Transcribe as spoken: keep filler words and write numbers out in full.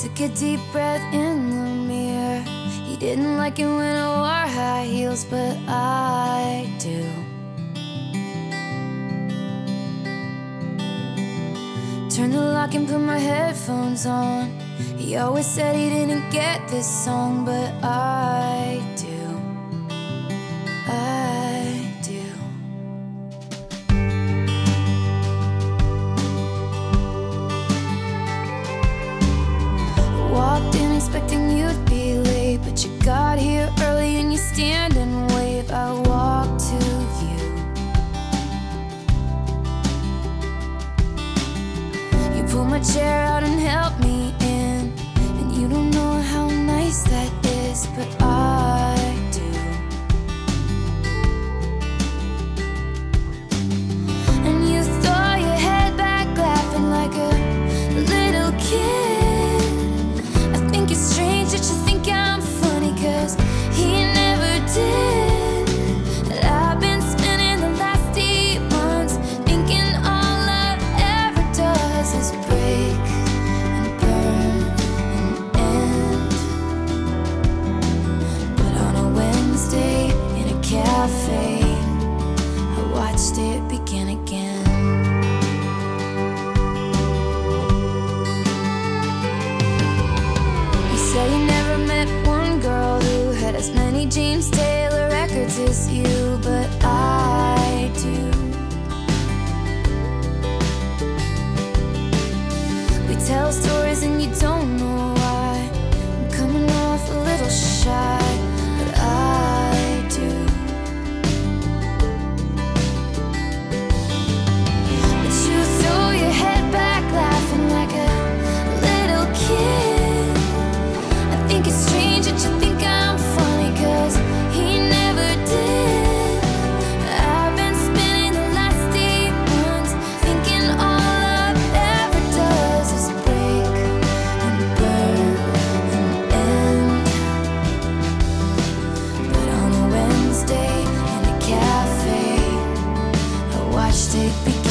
Took a deep breath in the mirror. He didn't like it when I wore high heels, but I do. Turned the lock and put my headphones on. He always said he didn't get this song, but I do. I do. Walked in expecting you'd be late, but you got here early and you stand and wave. I walk to you. You pull my chair out and help me in, and you don't know how nice that is, but I do. And you throw your head back laughing like a little kid. I think it's strange that you think I'm funny, 'cause he never did. And I've been spending the last eight months thinking all love ever does is break and burn and end. But on a Wednesday in a cafe, I watched it begin again. You say you never met one girl who had as many James Taylor records as you, but I do. We tell stories and you don't know why. I'm coming off a little shy, but I do. But you throw your head back laughing like a little kid. I think it's strange that you think I'm funny, 'cause he never did. I've been spending the last eight months thinking all love ever does is break and burn and end. But on a Wednesday in a cafe, I watched it begin.